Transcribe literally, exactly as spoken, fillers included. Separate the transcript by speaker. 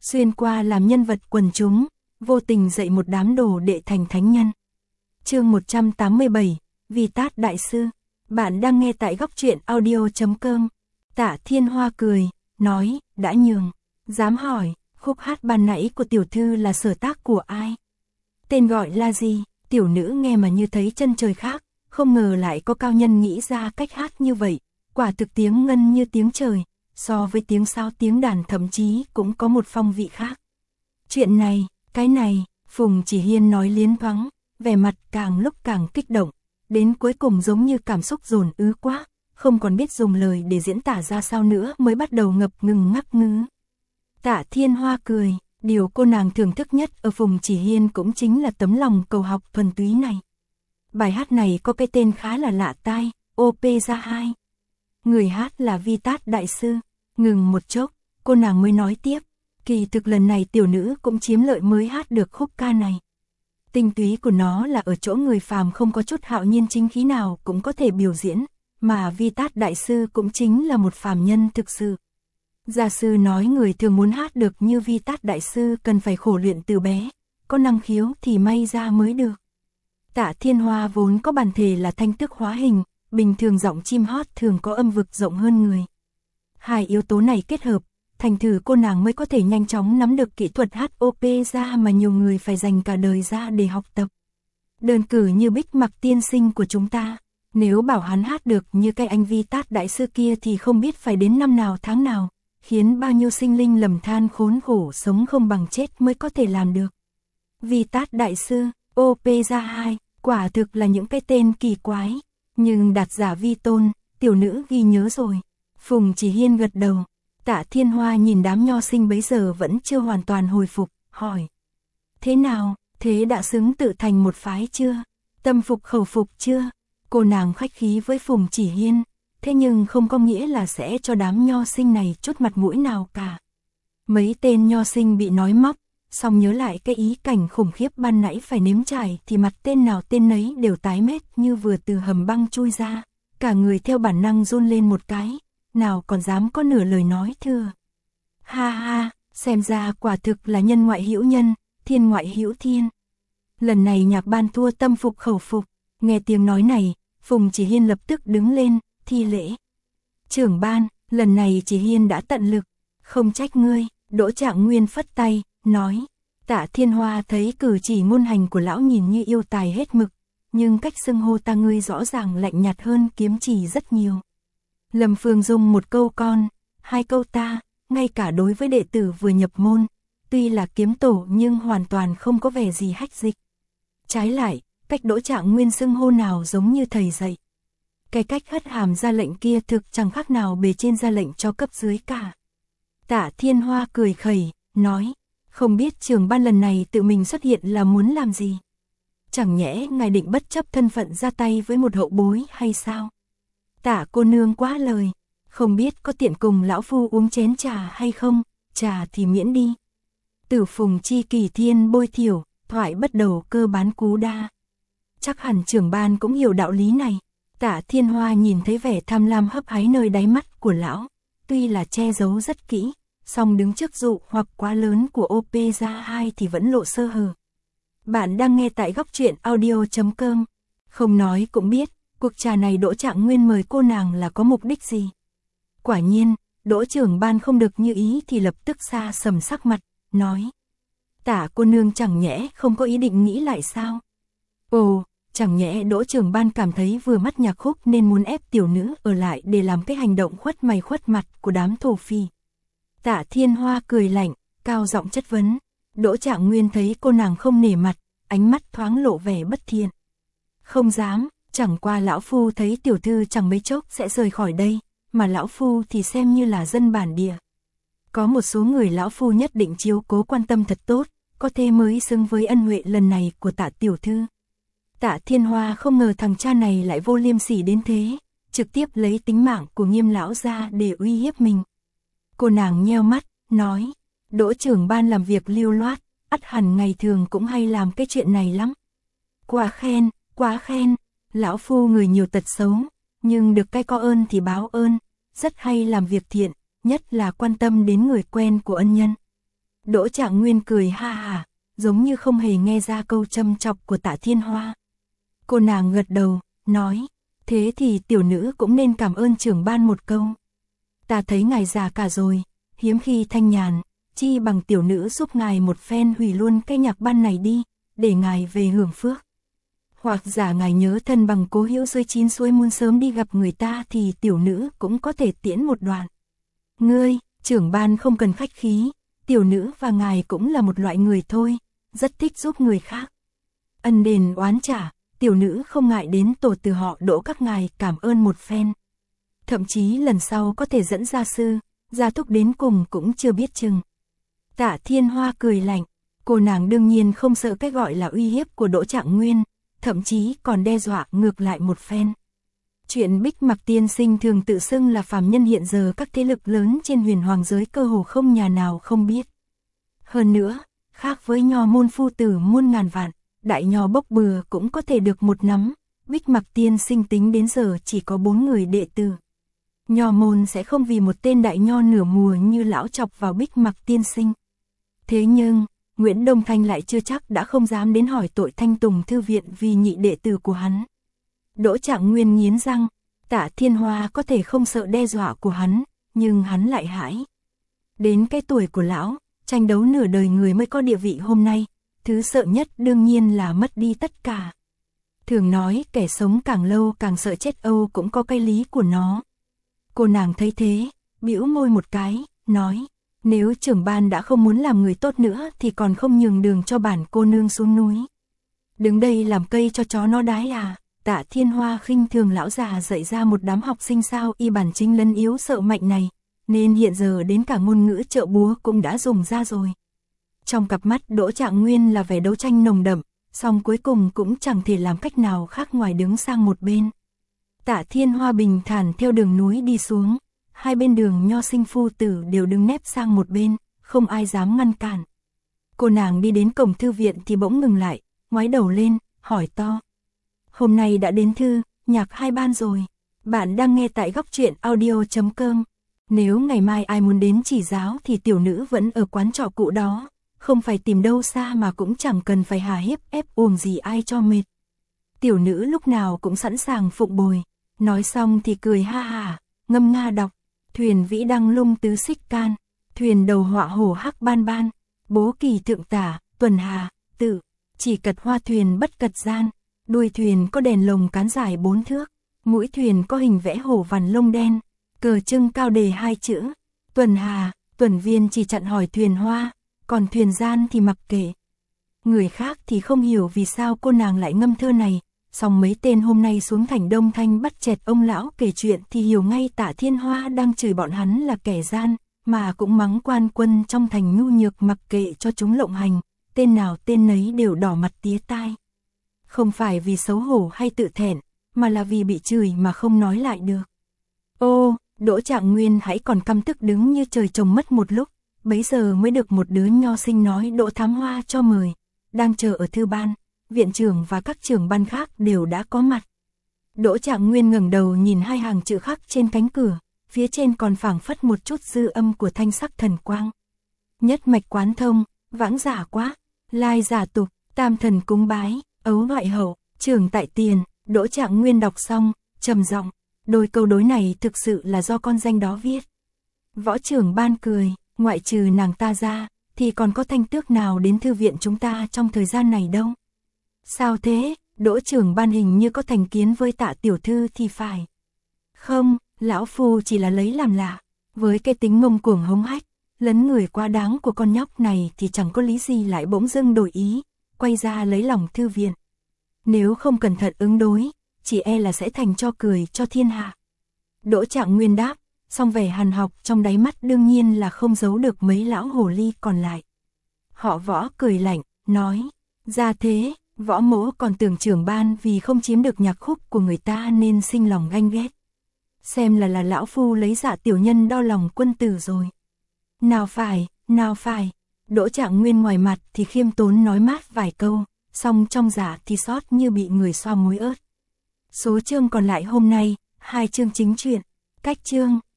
Speaker 1: xuyên qua làm nhân vật quần chúng, vô tình dạy một đám đồ đệ thành thánh nhân. Chương một trăm tám mươi bảy, Vi Tát Đại Sư. Bạn đang nghe tại góc truyện audio chấm com. Tạ Thiên Hoa cười, nói, đã nhường, dám hỏi, khúc hát ban nãy của tiểu thư là sở tác của ai? Tên gọi là gì? Tiểu nữ nghe mà như thấy chân trời khác, không ngờ lại có cao nhân nghĩ ra cách hát như vậy, quả thực tiếng ngân như tiếng trời, so với tiếng sao tiếng đàn thậm chí cũng có một phong vị khác. Chuyện này, cái này, Phùng Chỉ Hiên nói liến thoáng, vẻ mặt càng lúc càng kích động, đến cuối cùng giống như cảm xúc dồn ứ quá, không còn biết dùng lời để diễn tả ra sao nữa mới bắt đầu ngập ngừng ngắc ngứ. Tạ Thiên Hoa cười, điều cô nàng thưởng thức nhất ở Phùng Chỉ Hiên cũng chính là tấm lòng cầu học thuần túy này. Bài hát này có cái tên khá là lạ tai, Opera hai. Người hát là Vi Tát Đại Sư. Ngừng một chốc, cô nàng mới nói tiếp, kỳ thực lần này tiểu nữ cũng chiếm lợi mới hát được khúc ca này. Tinh túy của nó là ở chỗ người phàm không có chút hạo nhiên chính khí nào cũng có thể biểu diễn, mà Vi Tát Đại Sư cũng chính là một phàm nhân thực sự. Gia sư nói người thường muốn hát được như Vi Tát Đại Sư cần phải khổ luyện từ bé, có năng khiếu thì may ra mới được. Tạ Thiên Hoa vốn có bản thể là thanh tước hóa hình, bình thường giọng chim hót thường có âm vực rộng hơn người. Hai yếu tố này kết hợp, thành thử cô nàng mới có thể nhanh chóng nắm được kỹ thuật hát opera mà nhiều người phải dành cả đời ra để học tập. Đơn cử như Bích Mặc tiên sinh của chúng ta, nếu bảo hắn hát được như cái anh Vi Tát Đại Sư kia thì không biết phải đến năm nào tháng nào, khiến bao nhiêu sinh linh lầm than khốn khổ sống không bằng chết mới có thể làm được. Vi Tát Đại Sư, Opera hai, quả thực là những cái tên kỳ quái, nhưng đạt giả vi tôn, tiểu nữ ghi nhớ rồi. Phùng Chỉ Hiên gật đầu. Tạ Thiên Hoa nhìn đám nho sinh bấy giờ vẫn chưa hoàn toàn hồi phục, hỏi. Thế nào, thế đã xứng tự thành một phái chưa? Tâm phục khẩu phục chưa? Cô nàng khách khí với Phùng Chỉ Hiên, thế nhưng không có nghĩa là sẽ cho đám nho sinh này chút mặt mũi nào cả. Mấy tên nho sinh bị nói móc, xong nhớ lại cái ý cảnh khủng khiếp ban nãy phải nếm trải thì mặt tên nào tên nấy đều tái mét như vừa từ hầm băng chui ra, cả người theo bản năng run lên một cái. Nào còn dám có nửa lời nói thừa. Ha ha, xem ra quả thực là nhân ngoại hữu nhân, thiên ngoại hữu thiên. Lần này nhạc ban thua tâm phục khẩu phục, nghe tiếng nói này, Phùng Chỉ Hiên lập tức đứng lên, thi lễ. Trưởng ban, lần này Chỉ Hiên đã tận lực, không trách ngươi. Đỗ Trạng Nguyên phất tay, nói. Tạ Thiên Hoa thấy cử chỉ ngôn hành của lão nhìn như yêu tài hết mực, nhưng cách xưng hô ta ngươi rõ ràng lạnh nhạt hơn kiếm chỉ rất nhiều. Lâm Phương Dung một câu con, hai câu ta, ngay cả đối với đệ tử vừa nhập môn, tuy là kiếm tổ nhưng hoàn toàn không có vẻ gì hách dịch. Trái lại, cách Đỗ Trạng Nguyên xưng hô nào giống như thầy dạy. Cái cách hất hàm ra lệnh kia thực chẳng khác nào bề trên ra lệnh cho cấp dưới cả. Tạ Thiên Hoa cười khẩy, nói, không biết trưởng ban lần này tự mình xuất hiện là muốn làm gì? Chẳng nhẽ ngài định bất chấp thân phận ra tay với một hậu bối hay sao? Tạ cô nương quá lời, không biết có tiện cùng lão phu uống chén trà hay không, trà thì miễn đi. Tử Phùng chi kỳ thiên bôi thiểu, thoại bất đầu cơ bán cú đa. Chắc hẳn trưởng ban cũng hiểu đạo lý này. Tạ Thiên Hoa nhìn thấy vẻ tham lam hấp háy nơi đáy mắt của lão, tuy là che giấu rất kỹ, song đứng trước dụ hoặc quá lớn của Opera hai thì vẫn lộ sơ hở. Bạn đang nghe tại góc truyện audio chấm com. Không nói cũng biết, cuộc trà này Đỗ Trạng Nguyên mời cô nàng là có mục đích gì. Quả nhiên, Đỗ trưởng ban không được như ý thì lập tức xa sầm sắc mặt, nói. Tạ cô nương chẳng nhẽ không có ý định nghĩ lại sao? Ồ, chẳng nhẽ Đỗ trưởng ban cảm thấy vừa mắt nhạc khúc nên muốn ép tiểu nữ ở lại để làm cái hành động khuất mày khuất mặt của đám thổ phỉ. Tạ Thiên Hoa cười lạnh, cao giọng chất vấn. Đỗ Trạng Nguyên thấy cô nàng không nể mặt, ánh mắt thoáng lộ vẻ bất thiện. Không dám, chẳng qua lão phu thấy tiểu thư chẳng mấy chốc sẽ rời khỏi đây, mà lão phu thì xem như là dân bản địa. Có một số người lão phu nhất định chiếu cố quan tâm thật tốt, có thế mới xứng với ân huệ lần này của Tạ tiểu thư. Tạ Thiên Hoa không ngờ thằng cha này lại vô liêm sỉ đến thế, trực tiếp lấy tính mạng của Nghiêm lão ra để uy hiếp mình. Cô nàng nheo mắt, nói, Đỗ trưởng ban làm việc lưu loát, ắt hẳn ngày thường cũng hay làm cái chuyện này lắm. Quá khen, quá khen, lão phu người nhiều tật xấu, nhưng được cái có ơn thì báo ơn, rất hay làm việc thiện, nhất là quan tâm đến người quen của ân nhân. Đỗ Trạng Nguyên cười ha hả, giống như không hề nghe ra câu châm chọc của Tạ Thiên Hoa. Cô nàng gật đầu, nói, thế thì tiểu nữ cũng nên cảm ơn trưởng ban một câu. Ta thấy ngài già cả rồi, hiếm khi thanh nhàn, chi bằng tiểu nữ giúp ngài một phen hủy luôn cái nhạc ban này đi, để ngài về hưởng phước. Hoặc giả ngài nhớ thân bằng cố hữu dưới chín suối muốn sớm đi gặp người ta thì tiểu nữ cũng có thể tiễn một đoạn. Ngươi, trưởng ban không cần khách khí, tiểu nữ và ngài cũng là một loại người thôi, rất thích giúp người khác. Ân đền oán trả, tiểu nữ không ngại đến tổ từ họ Đỗ các ngài cảm ơn một phen. Thậm chí lần sau có thể dẫn gia sư, gia thúc đến cùng cũng chưa biết chừng. Tạ Thiên Hoa cười lạnh, cô nàng đương nhiên không sợ cái gọi là uy hiếp của Đỗ Trạng Nguyên, thậm chí còn đe dọa ngược lại một phen. Chuyện Bích Mặc tiên sinh thường tự xưng là phàm nhân hiện giờ các thế lực lớn trên huyền hoàng giới cơ hồ không nhà nào không biết. Hơn nữa, khác với nho môn phu tử muôn ngàn vạn, đại nho bốc bừa cũng có thể được một nắm, Bích Mặc tiên sinh tính đến giờ chỉ có bốn người đệ tử. Nho môn sẽ không vì một tên đại nho nửa mùa như lão chọc vào Bích Mặc tiên sinh. Thế nhưng, Nguyễn Đông Thanh lại chưa chắc đã không dám đến hỏi tội Thanh Tùng thư viện vì nhị đệ tử của hắn. Đỗ Trạng Nguyên nghiến răng, Tạ Thiên Hoa có thể không sợ đe dọa của hắn, nhưng hắn lại hãi. Đến cái tuổi của lão, tranh đấu nửa đời người mới có địa vị hôm nay, thứ sợ nhất đương nhiên là mất đi tất cả. Thường nói kẻ sống càng lâu càng sợ chết âu cũng có cái lý của nó. Cô nàng thấy thế, bĩu môi một cái, nói, nếu trưởng ban đã không muốn làm người tốt nữa thì còn không nhường đường cho bản cô nương xuống núi. Đứng đây làm cây cho chó nó đái à? Tạ Thiên Hoa khinh thường lão già dạy ra một đám học sinh sao y bản chính lân yếu sợ mạnh này, nên hiện giờ đến cả ngôn ngữ trợ búa cũng đã dùng ra rồi. Trong cặp mắt Đỗ Trạng Nguyên là vẻ đấu tranh nồng đậm, song cuối cùng cũng chẳng thể làm cách nào khác ngoài đứng sang một bên. Tạ Thiên Hoa bình thản theo đường núi đi xuống, hai bên đường nho sinh phu tử đều đứng nép sang một bên, không ai dám ngăn cản. Cô nàng đi đến cổng thư viện thì bỗng ngừng lại, ngoái đầu lên, hỏi to. Hôm nay đã đến thư, nhạc hai ban rồi. Bạn đang nghe tại góc truyện audio chấm com. Nếu ngày mai ai muốn đến chỉ giáo thì tiểu nữ vẫn ở quán trọ cũ đó, không phải tìm đâu xa mà cũng chẳng cần phải hà hiếp ép uổng gì ai cho mệt. Tiểu nữ lúc nào cũng sẵn sàng phụng bồi. Nói xong thì cười ha hà, ngâm nga đọc. Thuyền vĩ đăng lung tứ xích can, thuyền đầu họa hổ hắc ban ban, bố kỳ thượng tả, tuần hà, tự, chỉ cật hoa thuyền bất cật gian, đuôi thuyền có đèn lồng cán dài bốn thước, mũi thuyền có hình vẽ hổ vằn lông đen, cờ trưng cao đề hai chữ, tuần hà, tuần viên chỉ chặn hỏi thuyền hoa, còn thuyền gian thì mặc kệ. Người khác thì không hiểu vì sao cô nàng lại ngâm thơ này. Song mấy tên hôm nay xuống thành Đông Thanh bắt chẹt ông lão kể chuyện thì hiểu ngay Tạ Thiên Hoa đang chửi bọn hắn là kẻ gian, mà cũng mắng quan quân trong thành nhu nhược mặc kệ cho chúng lộng hành, tên nào tên nấy đều đỏ mặt tía tai. Không phải vì xấu hổ hay tự thẹn, mà là vì bị chửi mà không nói lại được. Ô, Đỗ Trạng Nguyên hãy còn căm tức đứng như trời trồng mất một lúc, bấy giờ mới được một đứa nho sinh nói Đỗ Thám Hoa cho mời, đang chờ ở thư ban. Viện trưởng và các trưởng ban khác đều đã có mặt. Đỗ Trạng Nguyên ngẩng đầu nhìn hai hàng chữ khắc trên cánh cửa, phía trên còn phảng phất một chút dư âm của thanh sắc thần quang. Nhất mạch quán thông, vãng giả quá, lai giả tục, tam thần cúng bái, ấu ngoại hậu, trưởng tại tiền. Đỗ Trạng Nguyên đọc xong, trầm giọng, đôi câu đối này thực sự là do con danh đó viết. Võ trưởng ban cười, ngoại trừ nàng ta ra, thì còn có thanh tước nào đến thư viện chúng ta trong thời gian này đâu. Sao thế, Đỗ trưởng ban hình như có thành kiến với Tạ tiểu thư thì phải. Không, lão phu chỉ là lấy làm lạ, với cái tính ngông cuồng hống hách, lấn người quá đáng của con nhóc này thì chẳng có lý gì lại bỗng dưng đổi ý, quay ra lấy lòng thư viện. Nếu không cẩn thận ứng đối, chỉ e là sẽ thành cho cười cho thiên hạ. Đỗ Trạng Nguyên đáp, song vẻ hàn học trong đáy mắt đương nhiên là không giấu được mấy lão hồ ly còn lại. Họ Võ cười lạnh, nói, ra thế. Võ mỗ còn tưởng trưởng ban vì không chiếm được nhạc khúc của người ta nên sinh lòng ganh ghét. Xem là là lão phu lấy dạ tiểu nhân đo lòng quân tử rồi. Nào phải, nào phải. Đỗ Trạng Nguyên ngoài mặt thì khiêm tốn nói mát vài câu, song trong dạ thì sót như bị người xoa muối ớt. Số chương còn lại hôm nay, hai chương chính truyện. Cách chương,